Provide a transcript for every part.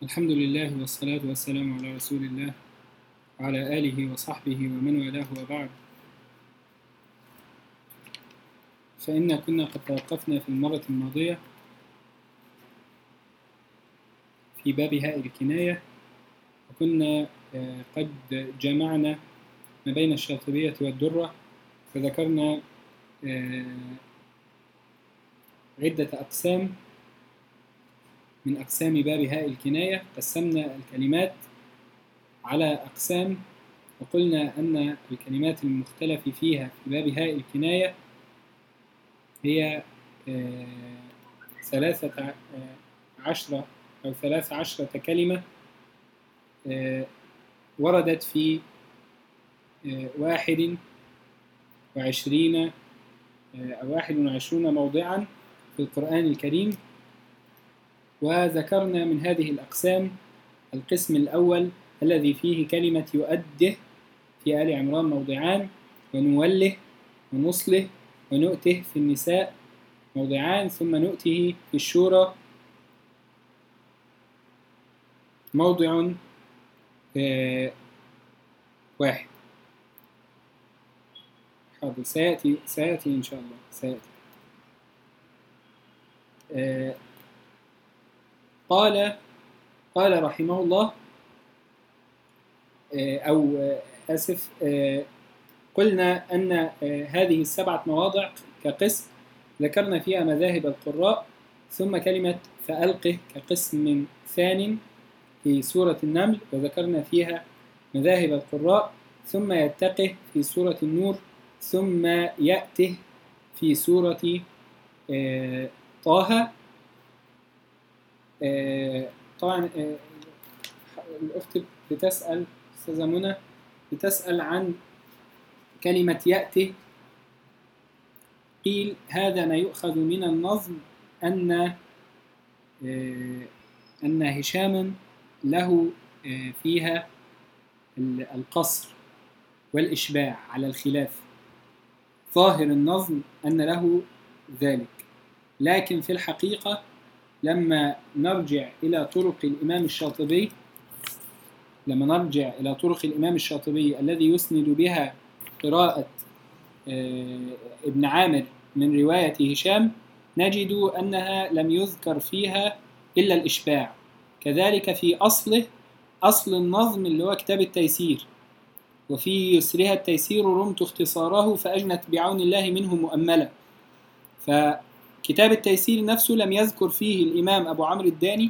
الحمد لله والصلاة والسلام على رسول الله وعلى آله وصحبه ومن والاه وبعد. فإن كنا قد توقفنا في المرة الماضية في باب هاء الكناية، وكنا قد جمعنا ما بين الشاطبية والدرة، فذكرنا عدة أقسام من أقسام باب هاء الكناية. قسمنا الكلمات على أقسام، وقلنا أن الكلمات المختلف فيها في باب هاء الكناية هي 13 كلمة وردت في 21 موضعا في القرآن الكريم. وذكرنا من هذه الأقسام القسم الأول الذي فيه كلمة يؤده في آل عمران موضعان، ونوله ونصله ونؤته في النساء موضعان، ثم نؤته في الشورى موضع واحد. حاضر، سيأتي إن شاء الله سيأتي. قال رحمه الله قلنا أن هذه 7 مواضع كقسم ذكرنا فيها مذاهب القراء، ثم كلمة فألقه كقسم ثانٍ في سورة النمل وذكرنا فيها مذاهب القراء، ثم يتقه في سورة النور، ثم يأته في سورة طه. طبعا الأخت بتسأل، أستاذة منى بتسأل عن كلمة يأته. قيل هذا ما يؤخذ من النظم أن هشام له فيها القصر والإشباع على الخلاف. ظاهر النظم أن له ذلك، لكن في الحقيقة لما نرجع إلى طرق الإمام الشاطبي الذي يسند بها قراءة ابن عامر من رواية هشام، نجد أنها لم يذكر فيها إلا الإشباع. كذلك في أصل النظم اللي هو كتاب التيسير، وفي يسرها التيسير رمت اختصاره فأجنت بعون الله منه مؤملة. فكتاب التيسير نفسه لم يذكر فيه الإمام أبو عمرو الداني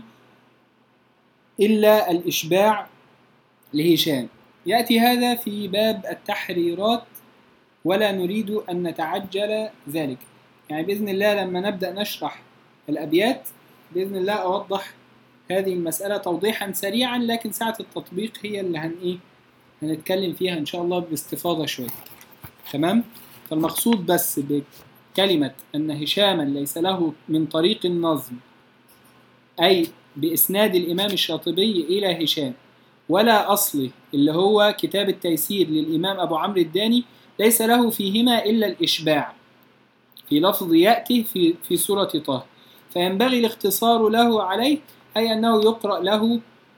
إلا الإشباع لهشام. يأتي هذا في باب التحريرات، ولا نريد أن نتعجل ذلك. يعني بإذن الله لما نبدأ نشرح الأبيات بإذن الله أوضح هذه المسألة توضيحا سريعا، لكن ساعة التطبيق هي اللي هنتكلم فيها إن شاء الله باستفاضة شوية. تمام؟ فالمقصود بس بكلمة أن هشاما ليس له من طريق النظم، أي بإسناد الإمام الشاطبي إلى هشام، ولا أصله اللي هو كتاب التيسير للإمام أبو عمرو الداني، ليس له فيهما إلا الإشباع في لفظ يأتي في سورة طه. فينبغي الاختصار له عليه، أي أنه يقرأ له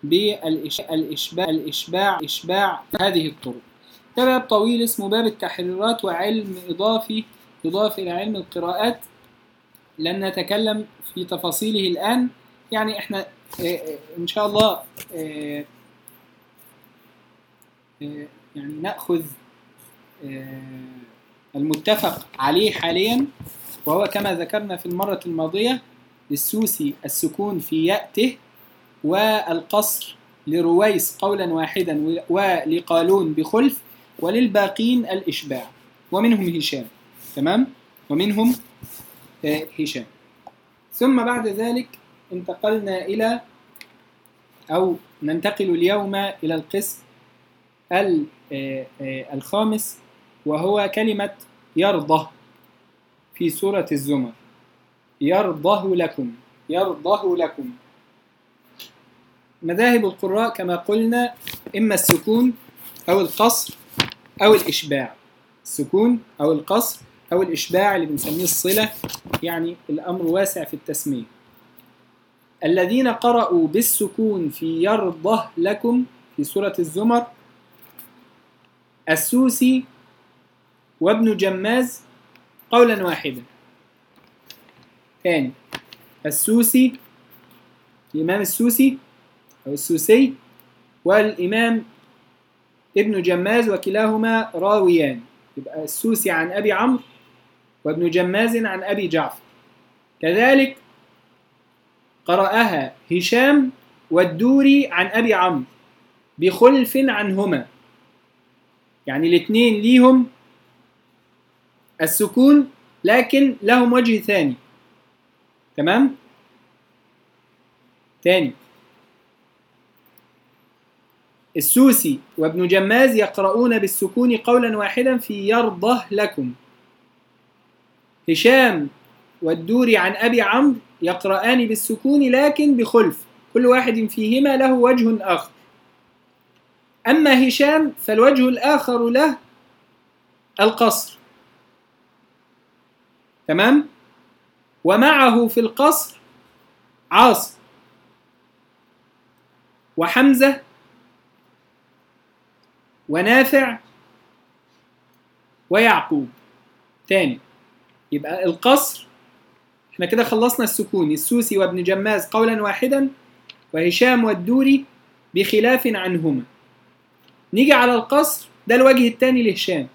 بالإشباع هذه الطرق. ده باب طويل اسمه باب التحريرات، وعلم يضاف إلى علم القراءات، لن نتكلم في تفاصيله الآن. يعني احنا إن شاء الله يعني نأخذ المتفق عليه حاليا، وهو كما ذكرنا في المرة الماضية للسوسي السكون في يأته، والقصر لرويس قولا واحدا، ولقالون بخلف، وللباقين الإشباع، ومنهم هشام. تمام؟ ومنهم هشام. ثم بعد ذلك انتقلنا ننتقل اليوم إلى القسم الخامس، وهو كلمة يرضى في سورة الزمر. يرضه لكم. مذاهب القراء كما قلنا إما السكون أو القصر أو الإشباع. السكون أو القصر أو الإشباع اللي بنسميه الصلة، يعني الأمر واسع في التسمية. الذين قرأوا بالسكون في يرضه لكم في سورة الزمر السوسي وابن جماز قولا واحدا. ثاني السوسي، الإمام السوسي أو السوسي والإمام ابن جماز وكلاهما راويان، يبقى السوسي عن أبي عمرو وابن جماز عن أبي جعفر. كذلك قرأها هشام والدوري عن أبي عمرو بخلف عنهما، يعني الاثنين ليهم السكون لكن لهم وجه ثاني. تمام؟ تاني، السوسي وابن جماز يقرؤون بالسكون قولا واحدا في يرضه لكم. هشام والدوري عن أبي عمرو يقرآن بالسكون لكن بخلف، كل واحد فيهما له وجه آخر. أما هشام فالوجه الآخر له القصر. تمام؟ ومعه في القصر عاصم وحمزة ونافع ويعقوب. تاني، يبقى القصر احنا كده خلصنا السكون، السوسي وابن جماز قولا واحدا وهشام والدوري بخلاف عنهما. نيجي على القصر، ده الوجه الثاني لهشام،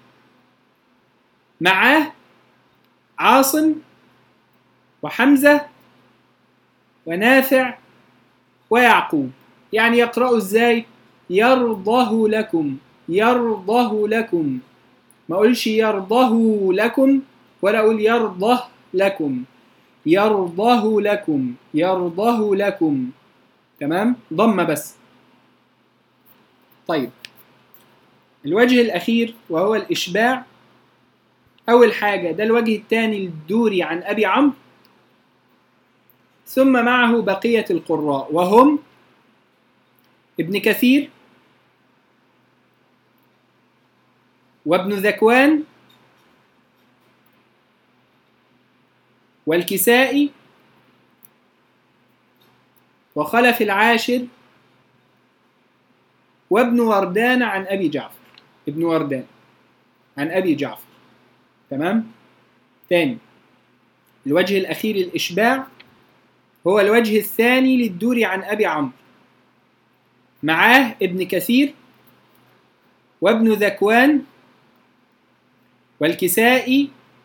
معاه عاصم وحمزة ونافع ويعقوب. يعني يقرأوا ازاي؟ يرضه لكم، يرضه لكم، ما اقولش يرضه لكم ولا اقول يرضه لكم، يرضه لكم، يرضه لكم. تمام؟ ضمة بس. طيب، الوجه الأخير وهو الإشباع. أول حاجة ده الوجه الثاني للدوري عن أبي عمرو، ثم معه بقية القراء وهم ابن كثير وابن ذكوان والكسائي وخلف العاشر وابن وردان عن أبي جعفر، ابن وردان عن أبي جعفر. تمام؟ تاني، الوجه الأخير الإشباع هو الوجه الثاني للدوري عن أبي عمرو، معاه ابن كثير وابن ذكوان والكسائي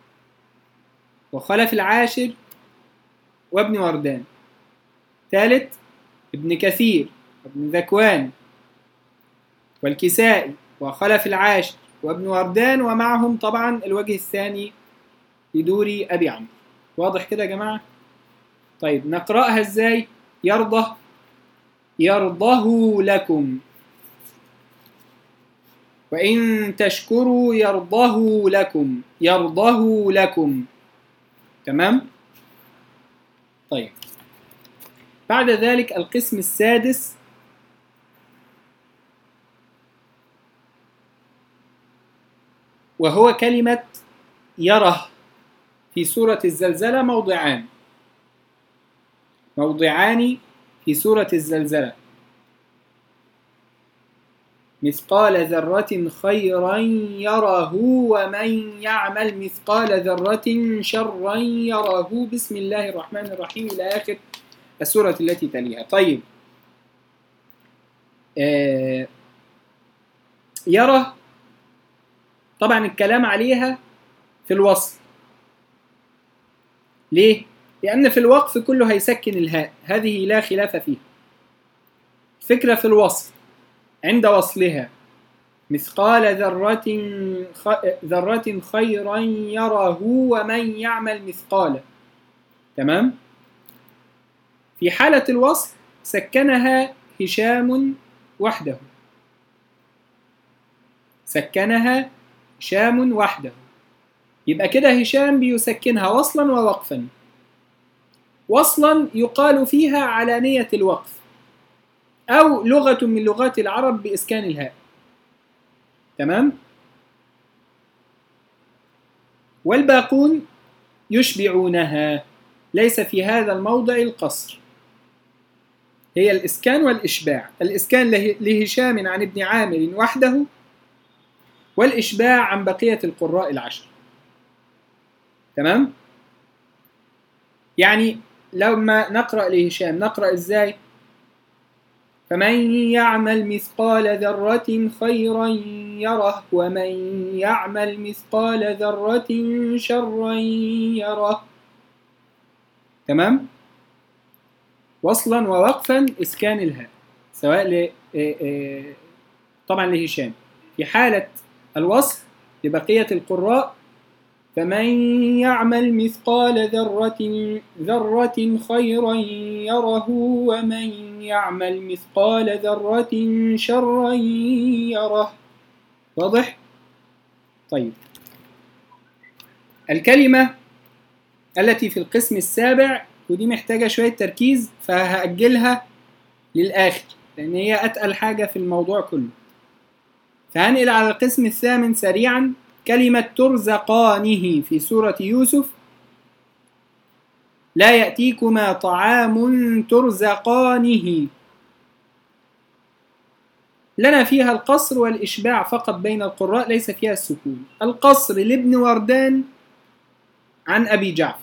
وخلف العاشر وابن وردان. ثالث، ابن كثير وابن ذكوان والكسائي وخلف العاشر وابن وردان، ومعهم طبعا الوجه الثاني لدوري أبي عمرو. واضح كده يا جماعة؟ طيب نقرأها ازاي؟ يرضه، يرضه لكم، وإن تشكروا يرضه لكم، يرضه لكم. تمام؟ طيب، بعد ذلك القسم السادس وهو كلمة يره في سورة الزلزلة. موضعان في سورة الزلزلة: مثقال ذرة خيرا يره ومن يعمل مثقال ذرة شرا يره. بسم الله الرحمن الرحيم إلى آخر السورة التي تليها. طيب، يره طبعا الكلام عليها في الوصل. ليه؟ لأن في الوقف كله هيسكن الهاء، هذه لا خلاف فيها. فكرة في الوصل عند وصلها مثقال ذرة خيرا يره ومن يعمل مثقال. تمام؟ في حالة الوصل سكنها هشام وحده، سكنها هشام وحده. يبقى كده هشام بيسكنها وصلا ووقفا. وصلا يقال فيها علانية الوقف، أو لغة من لغات العرب بإسكان الهاء. تمام؟ والباقون يشبعونها، ليس في هذا الموضع القصر. هي الإسكان والإشباع. الإسكان لهشام عن ابن عامر وحده، والإشباع عن بقية القراء العشر. تمام؟ يعني لما نقرأ لهشام نقرأ إزاي؟ فمن يعمل مثقال ذرة خيرا يره، ومن يعمل مثقال ذرة شرا يره. تمام؟ وصلا ووقفا إسكان الهاء، سواء طبعا لهشام. في حالة الوصل لبقية القراء فمن يعمل مثقال ذرة خيرا يره، ومن يعمل مثقال ذرة شرا يره. واضح؟ طيب، الكلمة التي في القسم السابع، ودي محتاجة شوية تركيز فهأجلها للآخر لأن هي أتقل حاجة في الموضوع كله. فهنقل على القسم الثامن سريعا. كلمة ترزقانه في سورة يوسف: لا يأتيكما طعام ترزقانه. لنا فيها القصر والإشباع فقط بين القراء، ليس فيها السكون. القصر لابن وردان عن أبي جعفر،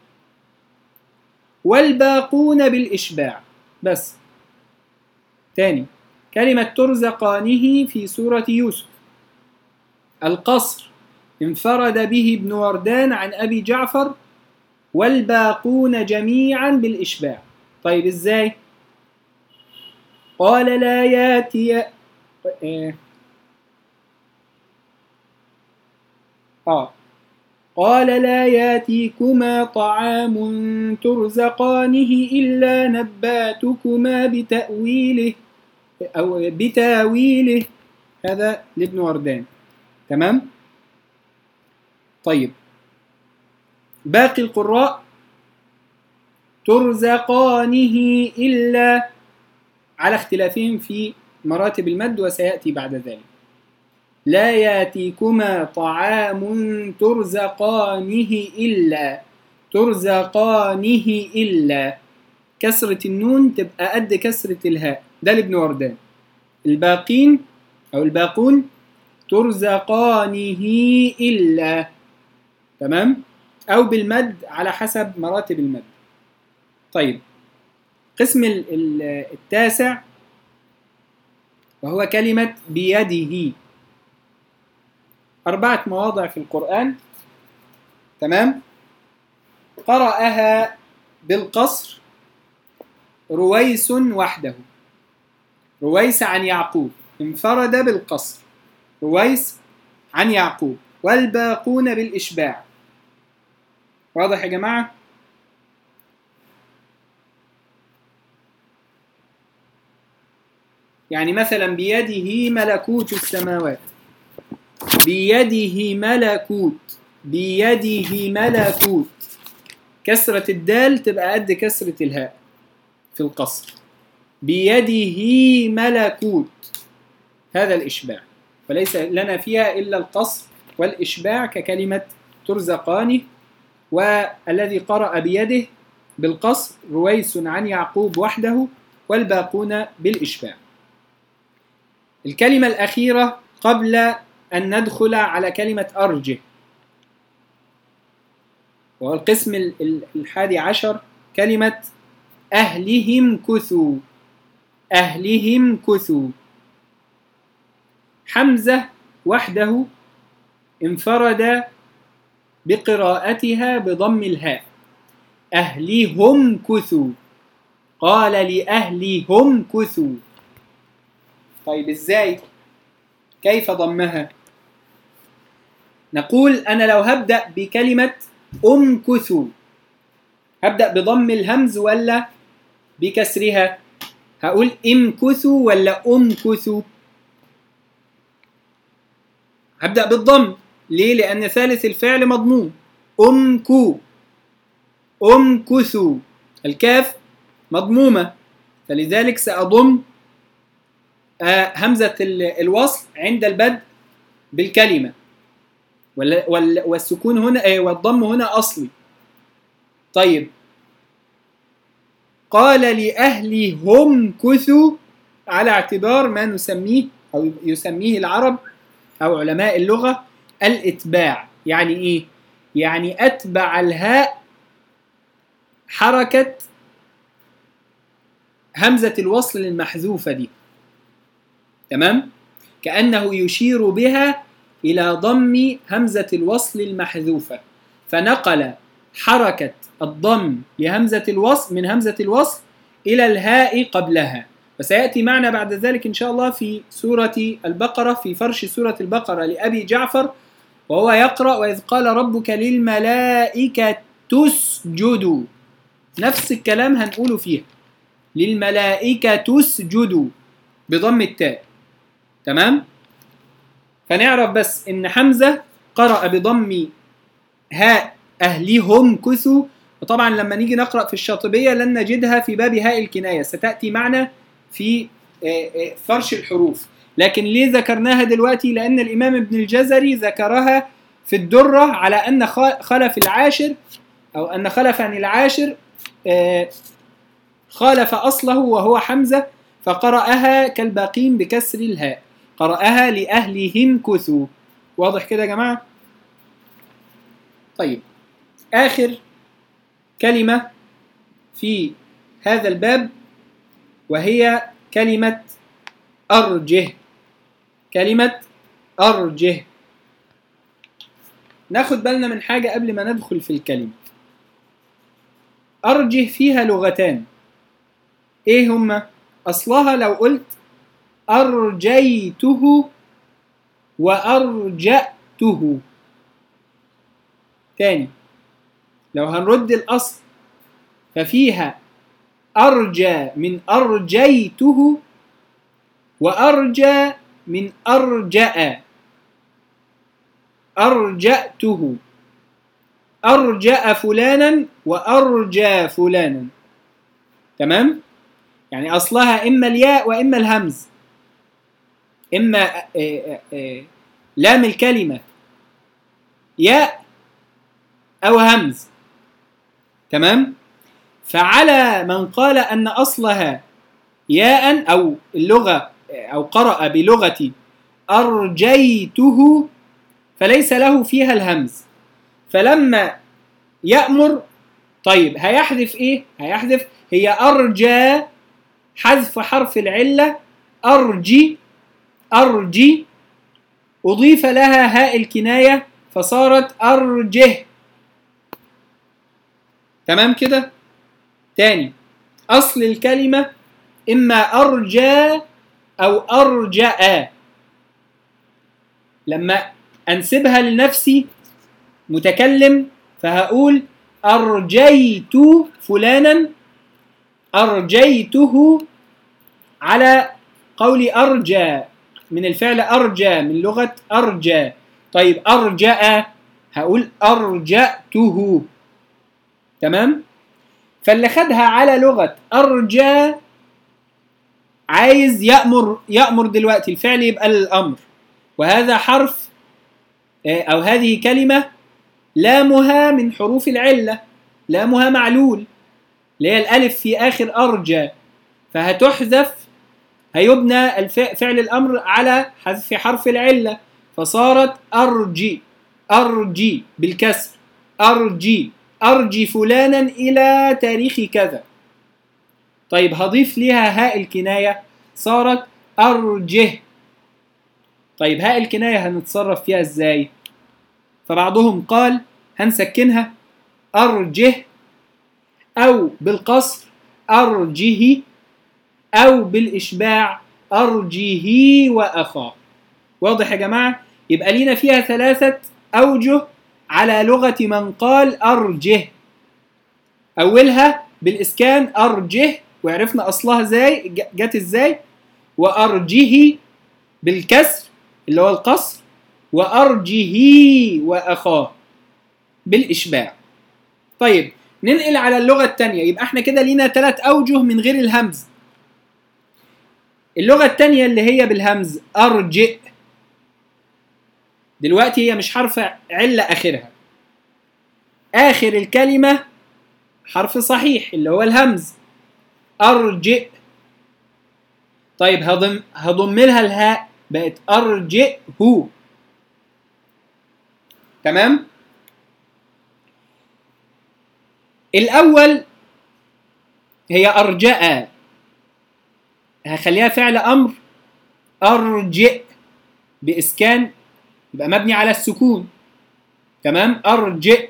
والباقون بالإشباع بس. تاني، كلمة ترزقانه في سورة يوسف القصر انفرد به ابن وردان عن أبي جعفر، والباقون جميعا بالإشباع. طيب إزاي؟ قال لا ياتي قال لا ياتيكما طعام ترزقانه إلا نباتكما بتأويله أو بتاويله. هذا لابن وردان. تمام؟ طيب، باقي القراء ترزقانه إلا، على اختلافهم في مراتب المد وسيأتي بعد ذلك. لا ياتيكما طعام ترزقانه إلا، ترزقانه إلا، كسرة النون تبقى قد كسرة الهاء. ده لابن وردان. الباقين أو الباقون ترزقانه إلا. تمام؟ أو بالمد على حسب مراتب المد. طيب، قسم التاسع وهو كلمة بيده. 4 مواضع في القرآن. تمام؟ قرأها بالقصر رويس وحده. رويس عن يعقوب، انفرد بالقصر رويس عن يعقوب، والباقون بالإشباع. واضح يا جماعة؟ يعني مثلا بيده ملكوت السماوات، بيده ملكوت، بيده ملكوت، كسرة الدال تبقى قد كسرة الهاء في القصر. بيده ملكوت، هذا الإشباع، وليس لنا فيها إلا القصر والإشباع ككلمة ترزقانه. والذي قرأ بيده بالقصر رويس عن يعقوب وحده، والباقون بالإشباع. الكلمة الأخيرة قبل أن ندخل على كلمة أرجه، وهو القسم 11، كلمة أهلهم كثوا. أهلهم كثوا، حمزة وحده انفرد بقراءتها بضم الهاء. أهلهم كثوا، قال لأهلهم كثوا. طيب إزاي؟ كيف ضمها؟ نقول أنا لو هبدأ بكلمة أمكثوا هبدأ بضم الهمز ولا بكسرها؟ هقول امكثوا ولا أمكثوا؟ هبدأ بالضم. ليه؟ لأن ثالث الفعل مضموم. أمكو، أمكثوا، الكاف مضمومة، فلذلك سأضم همزة الوصل عند البدء بالكلمة، والسكون هنا والضم هنا أصلي. طيب، قال لأهلهم كثوا على اعتبار ما نسميه أو يسميه العرب أو علماء اللغة الإتباع. يعني إيه؟ يعني أتبع الهاء حركة همزة الوصل المحذوفة دي، تمام؟ كأنه يشير بها إلى ضم همزة الوصل المحذوفة، فنقل حركة الضم لهمزة الوصل من همزة الوصل إلى الهاء قبلها. وسيأتي معنا بعد ذلك إن شاء الله في سورة البقرة، في فرش سورة البقرة لأبي جعفر وهو يقرأ وإذ قال ربك للملائكة تسجدوا، نفس الكلام هنقوله فيها، للملائكة تسجدوا بضم التاء، تمام؟ فنعرف بس إن حمزة قرأ بضم هاء أهلهم كثوا، وطبعا لما نيجي نقرأ في الشاطبية لن نجدها في باب هاء الكناية، ستأتي معنا في فرش الحروف. لكن ليه ذكرناها دلوقتي؟ لأن الإمام ابن الجزري ذكرها في الدرة على أن خلف العاشر أو أن خلف عن العاشر خالف أصله وهو حمزة، فقرأها كالباقين بكسر الهاء، قرأها لأهلهم كثوا. واضح كده يا جماعة؟ طيب، آخر كلمة في هذا الباب وهي كلمة أرجه. كلمة أرجه، ناخد بالنا من حاجة قبل ما ندخل في الكلمة. أرجه فيها لغتان، إيه هما؟ أصلها لو قلت أرجيته وأرجأته. تاني، لو هنرد الأصل ففيها أرجى من أرجيته وأرجى من أرجأ. أرجأته، أرجأ فلانا وأرجى فلانا، تمام؟ يعني أصلها إما الياء وإما الهمز، إما لام الكلمة ياء أو همز، تمام؟ فعلى من قال أن أصلها ياء أو اللغة أو قرأ بلغة أرجيته فليس له فيها الهمز، فلما يأمر طيب هيحذف إيه؟ هيحذف هي أرجى، حذف حرف العلة أرجي، أرجي أضيف لها هاء الكناية فصارت أرجه، تمام كده؟ تاني، أصل الكلمة إما أرجى أو أرجأ، لما أنسبها لنفسي متكلم فهقول أرجيت فلانا، أرجيته على قول أرجى من الفعل أرجى من لغة أرجى. طيب أرجأ هقول أرجأته، تمام؟ فاللي خدها على لغة أرجى عايز يأمر دلوقتي الفعل يبقى للأمر، وهذا حرف أو هذه كلمة لامها من حروف العلة، لامها معلول اللي هي الألف في آخر أرجى، فهتحذف، هيبنى فعل الأمر على حذف حرف العلة فصارت أرجي، أرجي بالكسر، أرجي، أرجي فلانا إلى تاريخ كذا. طيب هضيف لها هاء الكناية صارت أرجه. طيب هاء الكناية هنتصرف فيها إزاي؟ فبعضهم قال هنسكنها أرجه، أو بالقصر أرجه، أو بالإشباع أرجه وأخاه. واضح يا جماعة؟ يبقى لينا فيها ثلاثة أوجه على لغة من قال أرجه. أولها بالإسكان أرجه، وعرفنا أصلها إزاي، جت إزاي، وأرجه بالكسر اللي هو القصر، وأرجه وأخاه بالإشباع. طيب ننقل على اللغة الثانية، يبقى احنا كده لينا 3 أوجه من غير الهمز. اللغة الثانية اللي هي بالهمز أرجئ، دلوقتي هي مش حرف علة آخرها، آخر الكلمة حرف صحيح اللي هو الهمز، أرجئ. طيب هضم لها الهاء بقت أرجئه. تمام. الأول هي أرجأ، هخليها فعل أمر أرجئ بإسكان، يبقى مبني على السكون. تمام. أرجئ،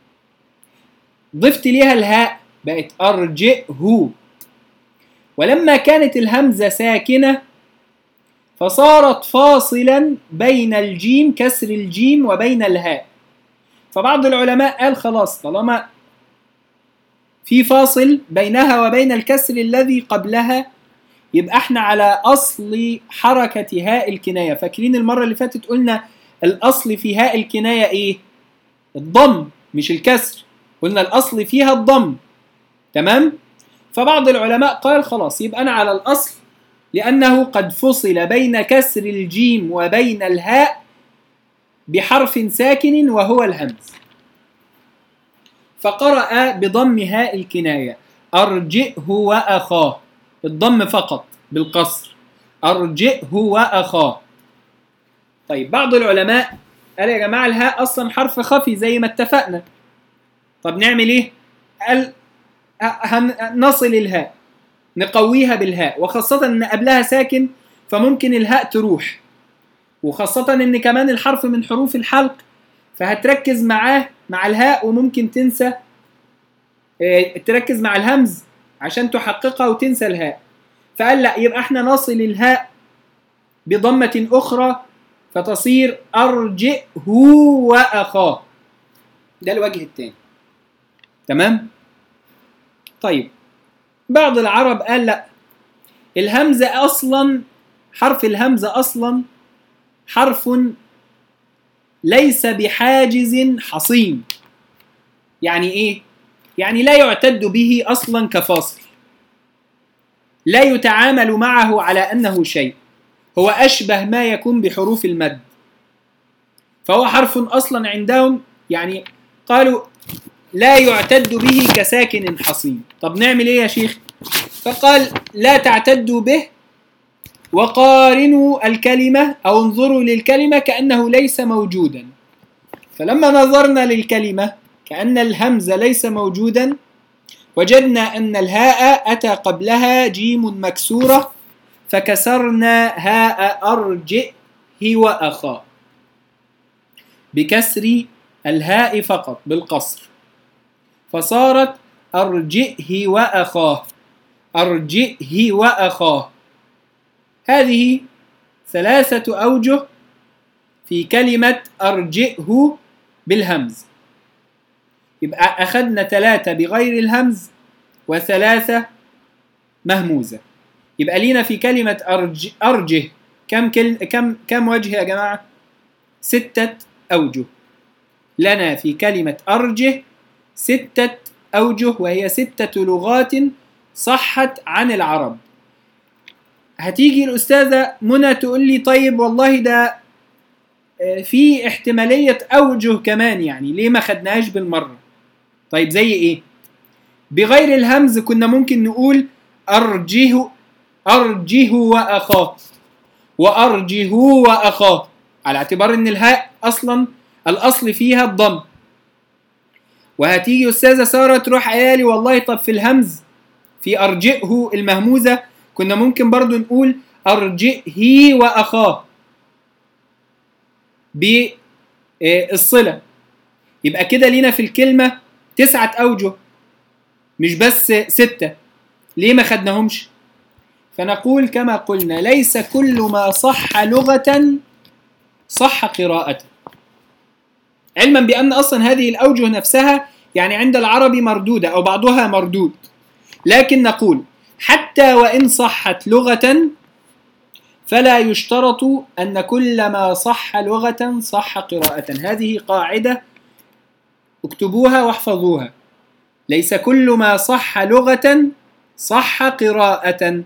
ضفت ليها الهاء بقت أرجئه. ولما كانت الهمزة ساكنة فصارت فاصلا بين الجيم، كسر الجيم، وبين الهاء. فبعض العلماء قال خلاص طالما في فاصل بينها وبين الكسر الذي قبلها يبقى احنا على أصل حركة هاء الكناية. فاكرين المرة اللي فاتت قلنا الأصل في هاء الكناية ايه؟ الضم مش الكسر، قلنا الأصل فيها الضم. تمام. فبعض العلماء قال خلاص يبقى أنا على الأصل، لأنه قد فصل بين كسر الجيم وبين الهاء بحرف ساكن وهو الهمز، فقرأ بضم هاء الكناية أرجئه وأخاه، الضم فقط بالقصر، أرجئه وأخاه. طيب بعض العلماء قال يا جماعة الهاء أصلا حرف خفي زي ما اتفقنا، طب نعمل إيه؟ قال نصل الهاء، نقويها بالهاء، وخاصة إن قبلها ساكن فممكن الهاء تروح، وخاصة إن كمان الحرف من حروف الحلق فهتركز معاه مع الهاء وممكن تنسى، تركز مع الهمز عشان تحققها وتنسى الهاء. فقال لا، يبقى احنا نصل الهاء بضمة أخرى فتصير أرجئه وأخاه. ده الوجه الثاني. تمام. طيب بعض العرب قال لا، الهمزة أصلا، حرف الهمزة أصلا حرف ليس بحاجز حصين. يعني إيه؟ يعني لا يعتد به أصلا كفاصل، لا يتعامل معه على أنه شيء، هو أشبه ما يكون بحروف المد، فهو حرف أصلا عندهم يعني قالوا لا يعتد به كساكن حصين. طب نعمل إيه يا شيخ؟ فقال لا تعتدوا به وقارنوا الكلمة أو انظروا للكلمة كأنه ليس موجودا. فلما نظرنا للكلمة كأن الهمزة ليس موجودا وجدنا أن الهاء أتى قبلها جيم مكسورة فكسرنا هاء أرجئه وأخاه بكسر الهاء فقط بالقصر، فصارت أرجئه وأخاه، أرجئه وأخاه. هذه ثلاثة أوجه في كلمة أرجئه بالهمز. يبقى أخذنا ثلاثة بغير الهمز وثلاثة مهموزة. يبقى لينا في كلمة أرجه كم وجه يا جماعة؟ 6 أوجه. لنا في كلمة أرجه 6 أوجه، وهي 6 لغات صحت عن العرب. هتيجي الأستاذة منى تقول لي طيب والله ده في احتمالية أوجه كمان، يعني ليه ما خدناهاش بالمرة؟ طيب زي إيه؟ بغير الهمز كنا ممكن نقول أرجه وأخاه، وأرجه وأخاه، على اعتبار إن الهاء أصلا الأصل فيها الضم. وهتيجي أستاذة سارة تروح قايلة والله طب في الهمز في أرجئه المهموزة كنا ممكن برضو نقول أرجئه وأخاه بالصلة. يبقى كده لينا في الكلمة 9 أوجه مش بس 6. ليه ما خدناهمش؟ فنقول كما قلنا ليس كل ما صح لغة صح قراءة، علما بأن أصلا هذه الأوجه نفسها يعني عند العرب مردودة أو بعضها مردود، لكن نقول حتى وإن صحت لغة فلا يشترط أن كل ما صح لغة صح قراءة. هذه قاعدة اكتبوها واحفظوها، ليس كل ما صح لغة صح قراءة،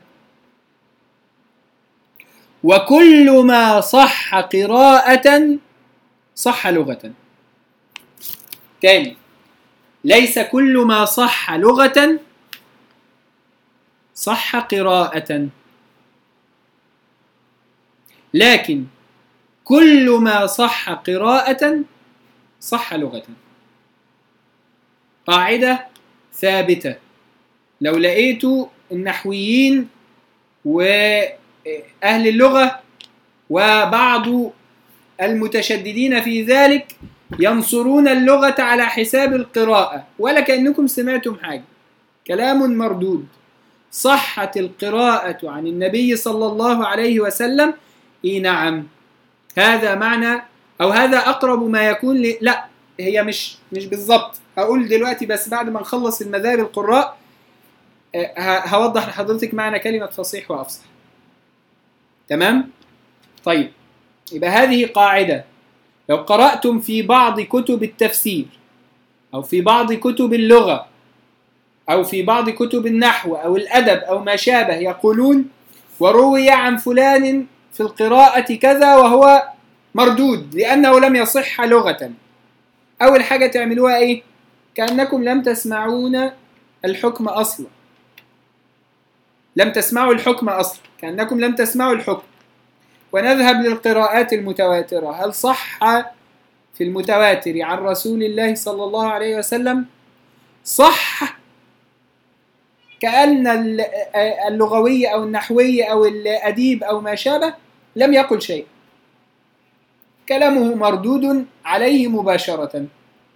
وكل ما صح قراءة صح لغة. تاني، ليس كل ما صح لغة صح قراءة، لكن كل ما صح قراءة صح لغة. قاعدة ثابتة. لو لقيتوا النحويين وأهل اللغة وبعض المتشددين في ذلك ينصرون اللغة على حساب القراءة، ولا كأنكم سمعتم حاجة، كلام مردود. صحت القراءة عن النبي صلى الله عليه وسلم، إيه نعم، هذا معنى أو هذا أقرب ما يكون لا، هي مش بالضبط. هقول دلوقتي بس بعد ما نخلص المذاهب القراء هوضح لحضرتك معنى كلمة فصيح وأفصح. تمام؟ طيب، يبقى هذه قاعدة. لو قرأتم في بعض كتب التفسير أو في بعض كتب اللغة أو في بعض كتب النحو أو الأدب أو ما شابه، يقولون وروي عن فلان في القراءة كذا وهو مردود لأنه لم يصح لغة، أول حاجة تعملوها إيه؟ كأنكم لم تسمعون الحكم أصلا. لم تسمعوا الحكم أصلا، كأنكم لم تسمعوا الحكم. ونذهب للقراءات المتواترة. هل صح في المتواتر عن رسول الله صلى الله عليه وسلم؟ صح كأن اللغوي أو النحوي أو الأديب أو ما شابه لم يقل شيء، كلامه مردود عليه مباشرة.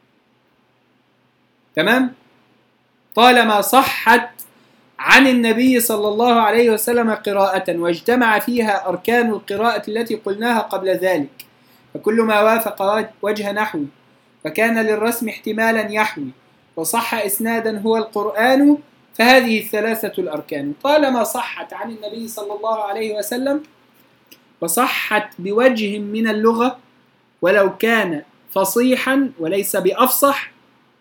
تمام؟ طالما صحت عن النبي صلى الله عليه وسلم قراءة واجتمع فيها أركان القراءة التي قلناها قبل ذلك، فكل ما وافق وجه نحوي وكان للرسم احتمالا يحوي وصح إسنادا هو القرآن، فهذه الثلاثة الأركان. طالما صحت عن النبي صلى الله عليه وسلم وصحت بوجه من اللغة ولو كان فصيحا وليس بأفصح،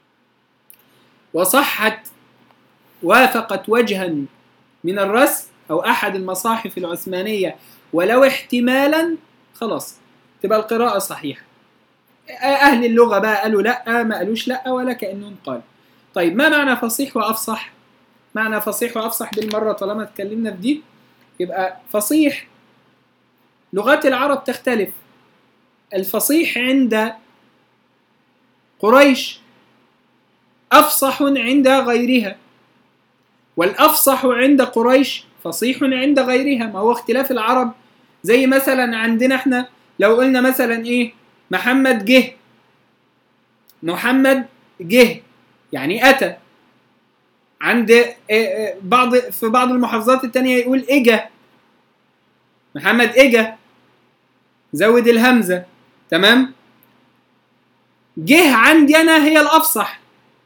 وصحت وافقت وجها من الرسم أو أحد المصاحف العثمانية ولو احتمالا، خلاص تبقى القراءة صحيحة. أهل اللغة بقى قالوا لا، ما قالوش لا، ولا كأنهم قالوا. طيب، ما معنى فصيح وأفصح؟ معنى فصيح وأفصح بالمرة طالما اتكلمنا في دي، يبقى فصيح لغات العرب تختلف. الفصيح عند قريش أفصح عند غيرها، والأفصح عند قريش فصيح عند غيرها. ما هو اختلاف العرب. زي مثلا عندنا احنا لو قلنا مثلا ايه، محمد جه، محمد جه يعني أتى. عند في بعض المحافظات التانية يقول إجا، محمد إجا، زود الهمزة. تمام؟ جه عندي أنا هي الأفصح،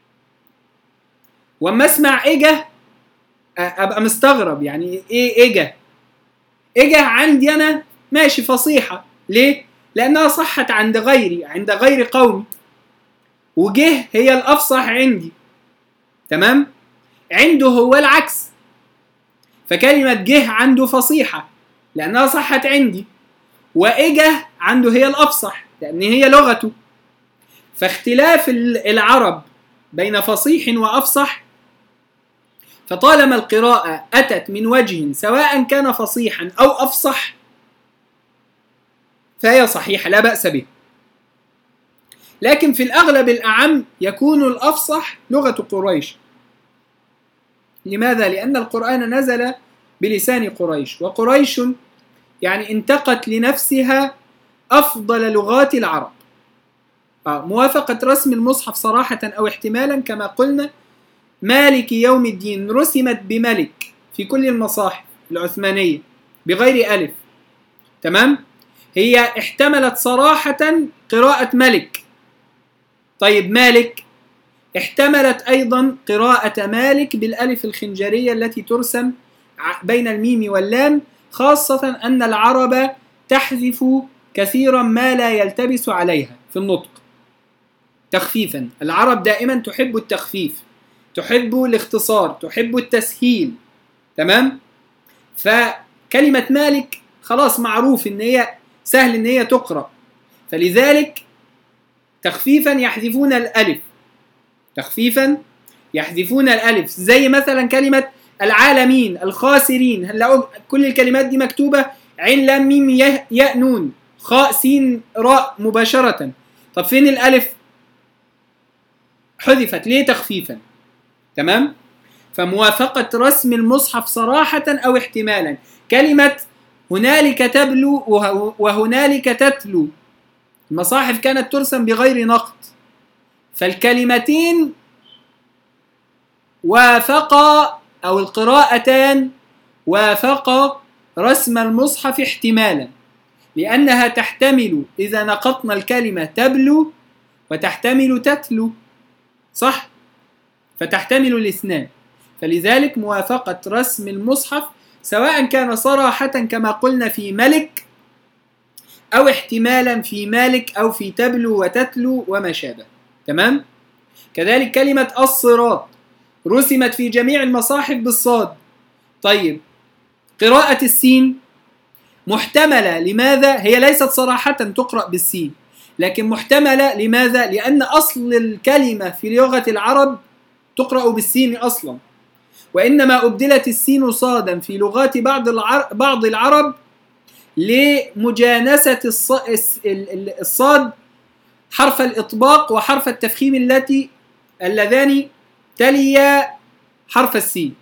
وأما أسمع إجا أبقى مستغرب، يعني إيه إجا؟ إجا عندي أنا ماشي فصيحة. ليه؟ لأنها صحت عند غيري، عند غير قومي، وجه هي الأفصح عندي. تمام؟ عنده هو العكس، فكلمة جه عنده فصيحة لأنها صحت عندي، وإجا عنده هي الأفصح لأن هي لغته. فاختلاف العرب بين فصيح وأفصح، فطالما القراءة أتت من وجه سواء كان فصيحا أو أفصح فهي صحيحة لا بأس به. لكن في الأغلب الأعم يكون الأفصح لغة قريش. لماذا؟ لأن القرآن نزل بلسان قريش، وقريش يعني انتقت لنفسها أفضل لغات العرب. موافقة رسم المصحف صراحة أو احتمالا كما قلنا، مالك يوم الدين رسمت بملك في كل المصاحف العثمانية بغير ألف. تمام؟ هي احتملت صراحة قراءة ملك. طيب، مالك احتملت أيضا قراءة مالك بالألف الخنجرية التي ترسم بين الميم واللام، خاصة أن العرب تحذف كثيرا ما لا يلتبس عليها في النطق تخفيفا. العرب دائما تحب التخفيف، تحب الاختصار، تحب التسهيل. تمام؟ فكلمة مالك خلاص معروف ان هي سهل ان هي تقرأ، فلذلك تخفيفا يحذفون الألف، تخفيفا يحذفون الألف. زي مثلا كلمة العالمين، الخاسرين. هنلاقوا كل الكلمات دي مكتوبة عين لام ميم ياء نون خاء سين راء مباشرة. طب فين الألف؟ حذفت ليه؟ تخفيفا. تمام؟ فموافقة رسم المصحف صراحة أو احتمالا. كلمة هنالك تبلو وهنالك تتلو، المصاحف كانت ترسم بغير نقط، فالكلمتين وافقا أو القراءتان وافقا رسم المصحف احتمالا، لأنها تحتمل إذا نقطنا الكلمة تبلو وتحتمل تتلو، صح؟ فتحتمل الاثنان. فلذلك موافقة رسم المصحف سواء كان صراحة كما قلنا في ملك أو احتمالا في مالك أو في تبلو وتتلو وما شابه. تمام؟ كذلك كلمة الصراط رسمت في جميع المصاحف بالصاد. طيب قراءة السين محتملة، لماذا؟ هي ليست صراحة تقرأ بالسين، لكن محتملة لماذا؟ لأن أصل الكلمة في لغة العرب تقرأ بالسين أصلا، وإنما أبدلت السين صادا في لغات بعض العرب لمجانسة الصاد حرف الإطباق وحرف التفخيم اللذان تلي حرف السين،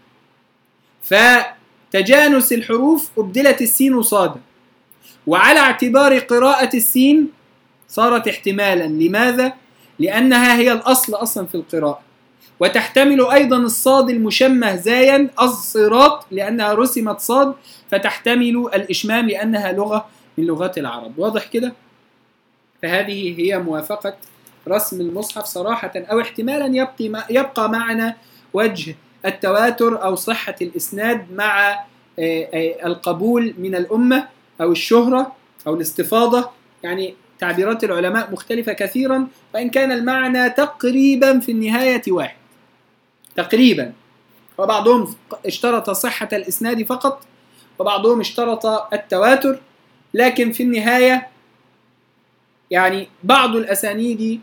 فتجانس الحروف أبدلت السين صادا، وعلى اعتبار قراءة السين صارت احتمالا. لماذا؟ لأنها هي الأصل أصلا في القراءة، وتحتمل أيضا الصاد المشمه زايا الصراط لأنها رسمت صاد، فتحتمل الإشمام لأنها لغة من لغات العرب. واضح كده؟ فهذه هي موافقة رسم المصحف صراحة أو احتمالا. يبقى معنا وجه التواتر أو صحة الإسناد مع القبول من الأمة أو الشهرة أو الاستفاضة. يعني تعبيرات العلماء مختلفة كثيرا، وإن كان المعنى تقريبا في النهاية واحد تقريبا، وبعضهم اشترط صحة الإسناد فقط وبعضهم اشترط التواتر، لكن في النهاية يعني بعض الأسانيد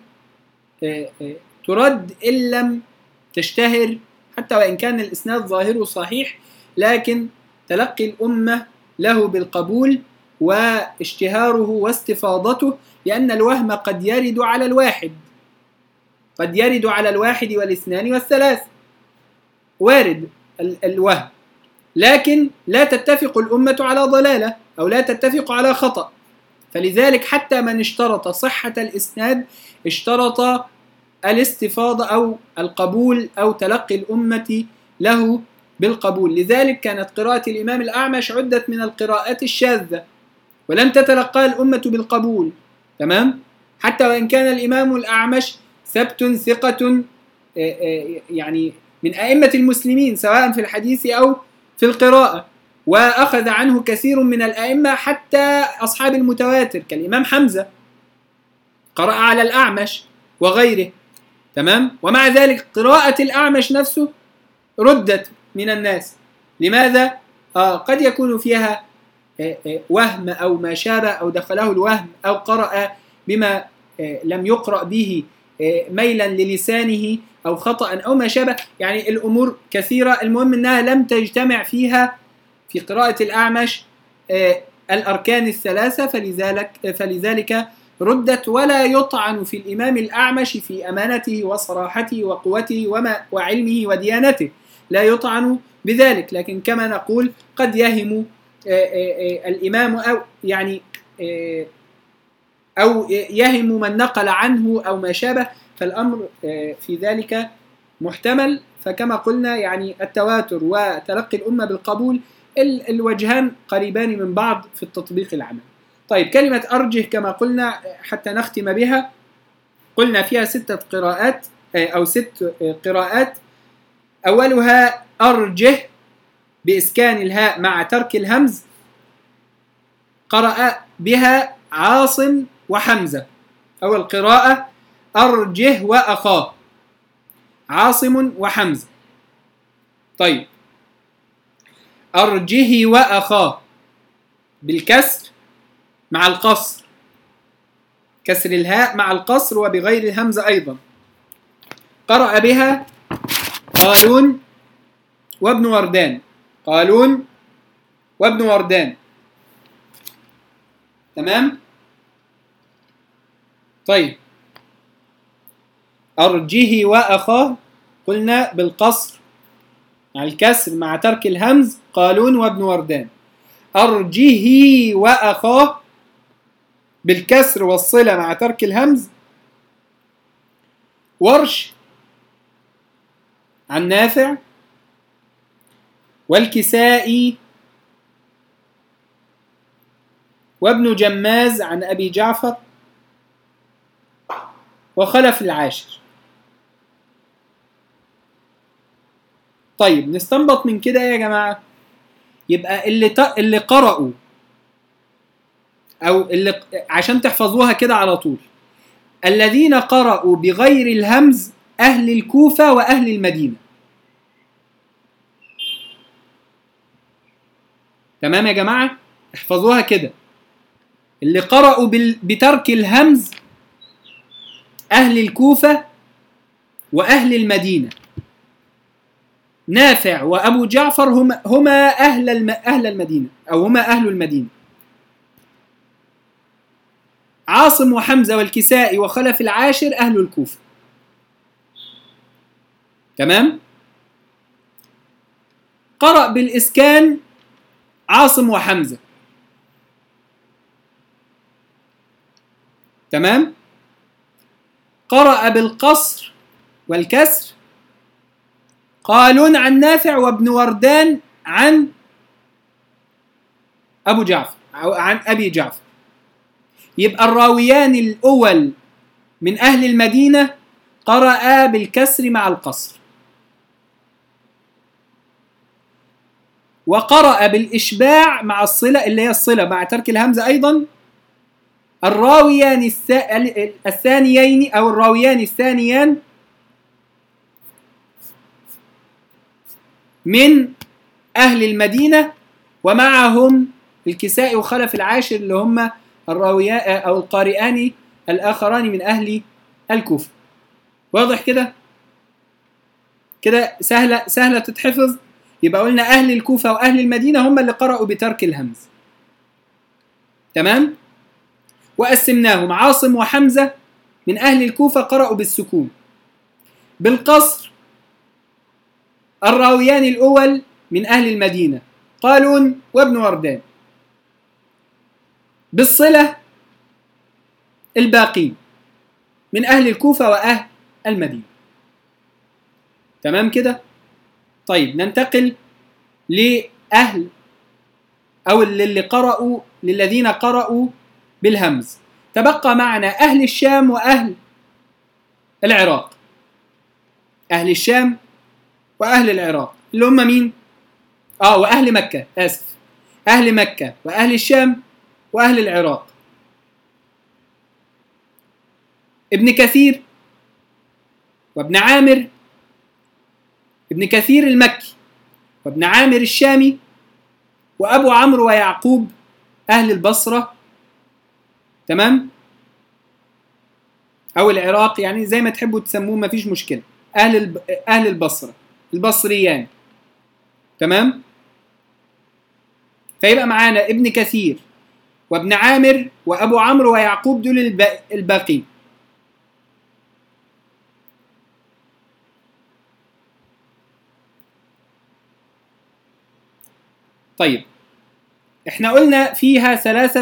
ترد إن لم تشتهر، حتى وإن كان الإسناد ظاهره صحيح، لكن تلقي الأمة له بالقبول واشتهاره واستفاضته، لأن الوهم قد يرد على الواحد، قد يرد على الواحد والاثنان والثلاث، وارد الوهم، لكن لا تتفق الأمة على ضلالة أو لا تتفق على خطأ. فلذلك حتى من اشترط صحة الإسناد اشترط الاستفاضة أو القبول أو تلقي الأمة له بالقبول. لذلك كانت قراءة الإمام الأعمش عدت من القراءات الشاذة ولم تتلقى الأمة بالقبول. تمام؟ حتى وإن كان الإمام الأعمش ثبت ثقة يعني من أئمة المسلمين سواء في الحديث أو في القراءة، وأخذ عنه كثير من الأئمة حتى أصحاب المتواتر كالإمام حمزة قرأ على الأعمش وغيره. تمام؟ ومع ذلك قراءة الأعمش نفسه ردت من الناس. لماذا؟ قد يكون فيها وهم أو ما شابه أو دخله الوهم أو قرأ بما لم يقرأ به ميلا للسانه أو خطأ أو ما شابه، يعني الأمور كثيرة. المهم أنها لم تجتمع فيها في قراءة الأعمش الأركان الثلاثة، فلذلك ردت. ولا يطعن في الإمام الأعمش في أمانته وصراحته وقوته وعلمه وديانته، لا يطعن بذلك، لكن كما نقول قد يهم الإمام أو يهم من نقل عنه أو ما شابه، فالأمر في ذلك محتمل. فكما قلنا يعني التواتر وتلقي الأمة بالقبول الوجهان قريبان من بعض في التطبيق العملي. طيب كلمة أرجه كما قلنا حتى نختم بها، قلنا فيها 6 قراءات أو 6 قراءات. أولها أرجه بإسكان الهاء مع ترك الهمز، قرأ بها عاصم وحمزة. أول قراءة أرجه وأخاه، عاصم وحمزة. طيب أرجه وأخاه بالكسر مع القصر، كسر الهاء مع القصر وبغير الهمزة أيضا. قرأ بها قالون وابن وردان. قالون وابن وردان. تمام. طيب أرجه وأخاه قلنا بالقصر مع الكسر مع ترك الهمز. قالون وابن وردان. أرجه وأخاه بالكسر والصلة مع ترك الهمز. ورش عن نافع والكسائي وابن جماز عن أبي جعفر وخلف العاشر. طيب نستنبط من كده يا جماعة، يبقى اللي قرأوا أو اللي عشان تحفظوها كده على طول، الذين قرأوا بغير الهمز أهل الكوفة وأهل المدينة. تمام يا جماعة، احفظوها كده. اللي قرأوا بترك الهمز أهل الكوفة وأهل المدينة. نافع وأبو جعفر هما أهل المدينة أو هما أهل المدينة. عاصم وحمزة والكسائي وخلف العاشر أهل الكوفة. تمام. قرأ بالإسكان عاصم وحمزة. تمام. قرأ بالقصر والكسر قالون عن نافع وابن وردان عن أبو جعفر أو عن أبي جعفر. يبقى الراويان الأول من أهل المدينة قرأ بالكسر مع القصر، وقرأ بالإشباع مع الصلة اللي هي الصلة مع ترك الهمزة أيضا الراويان الثانيين أو الراويان الثانيان من أهل المدينة، ومعهم الكسائي وخلف العاشر اللي هم الراويان أو القارئان الآخران من أهل الكوفة. واضح كده؟ كده سهلة تتحفظ. يبقى قلنا أهل الكوفة وأهل المدينة هم اللي قرأوا بترك الهمز. تمام؟ وقسمناهم عاصم وحمزة من أهل الكوفة قرأوا بالسكون. بالقصر الراويان الأول من أهل المدينة قالون وابن وردان. بالصلة الباقين من أهل الكوفة وأهل المدينة. تمام كده؟ طيب ننتقل لأهل أو للذين قرأوا بالهمز. تبقى معنا أهل الشام وأهل العراق. أهل الشام وأهل العراق اللي هم مين؟ وأهل مكة، آسف. أهل مكة وأهل الشام وأهل العراق. ابن كثير وابن عامر، ابن كثير المكي وابن عامر الشامي وأبو عمرو ويعقوب أهل البصرة. تمام؟ أو العراق، يعني زي ما تحبوا تسموه ما فيش مشكلة. أهل البصرة، البصريان. تمام؟ فيبقى معانا ابن كثير وابن عامر وأبو عمرو ويعقوب، دول الباقين. طيب احنا قلنا فيها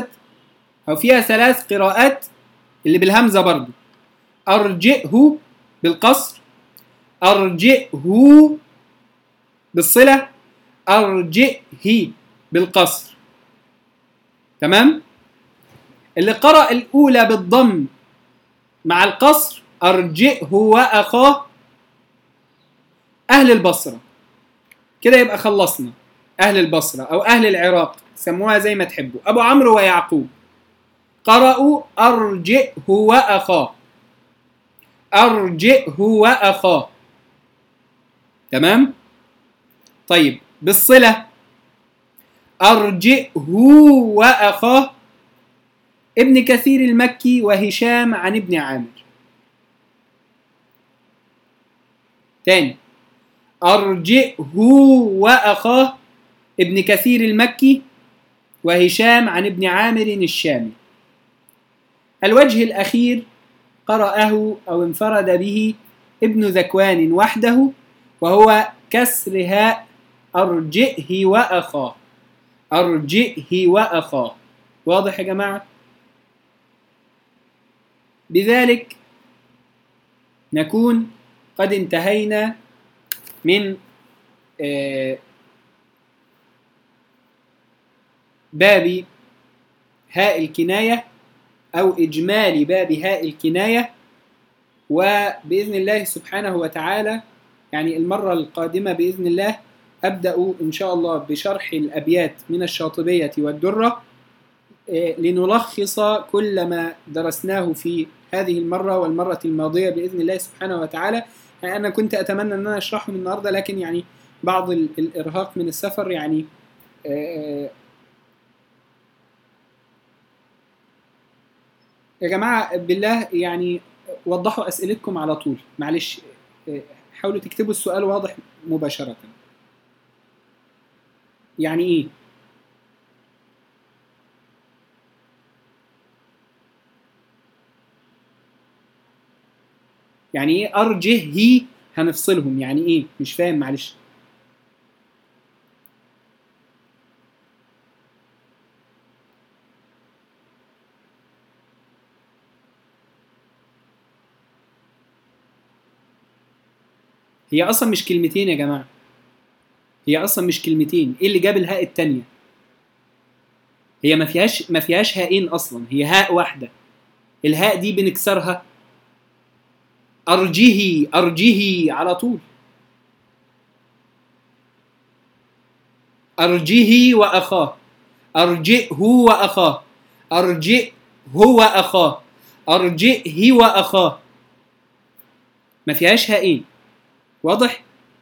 ثلاث قراءات اللي بالهمزة برضو. أرجئه بالقصر، أرجئه بالصلة، أرجئه بالقصر. تمام؟ اللي قرأ الأولى بالضم مع القصر أرجئه وأخاه أهل البصرة. كده يبقى خلصنا أهل البصرة أو أهل العراق، سموها زي ما تحبوا. أبو عمرو ويعقوب قرأوا أرجئه وأخاه، أرجئه وأخاه. تمام؟ طيب بالصلة أرجئه وأخاه ابن كثير المكي وهشام عن ابن عامر. تاني أرجئه وأخاه ابن كثير المكي وهشام عن ابن عامر الشامي. الوجه الأخير قرأه أو انفرد به ابن ذكوان وحده، وهو كسر هاء أرجئه وأخاه. أرجئه وأخاه. واضح يا جماعة؟ بذلك نكون قد انتهينا من باب هاء الكناية أو إجمال باب هاء الكناية. وبإذن الله سبحانه وتعالى يعني المرة القادمة بإذن الله أبدأ إن شاء الله بشرح الأبيات من الشاطبية والدرة لنلخص كل ما درسناه في هذه المرة والمرة الماضية بإذن الله سبحانه وتعالى. يعني أنا كنت أتمنى أن أنا أشرحه من النهاردة، لكن يعني بعض الإرهاق من السفر يعني يا جماعة بالله يعني وضحوا أسئلتكم على طول، معلش حاولوا تكتبوا السؤال واضح مباشرة. يعني إيه؟ يعني إيه أرجه هي هنفصلهم؟ يعني إيه؟ مش فاهم معلش. هي أصلا مش كلمتين يا جماعة، هي أصلا مش كلمتين. إيه اللي جاب الهاء التانية؟ هي ما فيهاش هاءين أصلا، هي هاء واحدة. الهاء دي بنكسرها. أرجه أرجه على طول. أرجه وأخاه. أرجئه وأخاه. أرجئه وأخاه. أرجئه وأخاه. ما فيهاش هاءين. واضح؟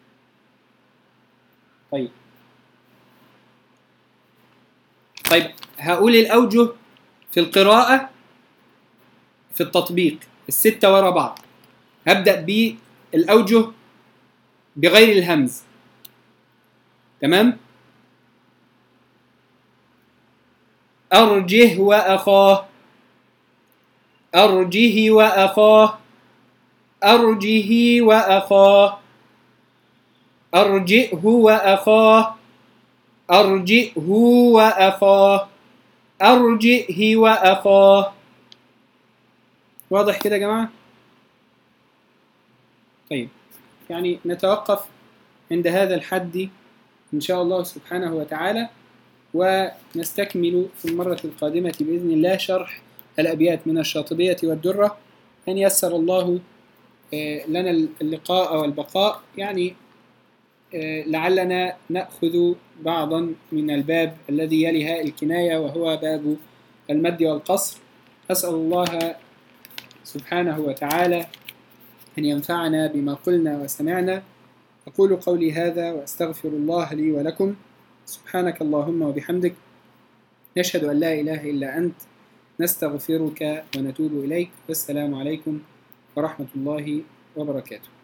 طيب هقول الأوجه في القراءة في التطبيق الستة ورا بعض. هبدأ بالأوجه بغير الهمز. تمام؟ أرجه وأخاه. أرجه وأخاه. أرجه وأخاه. أرجئه وأخاه. أرجئه وأخاه. أرجئه وأخاه. واضح كده يا جماعة؟ طيب يعني نتوقف عند هذا الحد إن شاء الله سبحانه وتعالى، ونستكمل في المرة القادمة بإذن الله شرح الأبيات من الشاطبية والدرة، أن يسر الله لنا اللقاء والبقاء. يعني لعلنا نأخذ بعضا من الباب الذي يلي هاء الكناية وهو باب المد والقصر. أسأل الله سبحانه وتعالى أن ينفعنا بما قلنا وسمعنا. أقول قولي هذا وأستغفر الله لي ولكم. سبحانك اللهم وبحمدك، نشهد أن لا إله إلا أنت، نستغفرك ونتوب إليك. والسلام عليكم ورحمة الله وبركاته.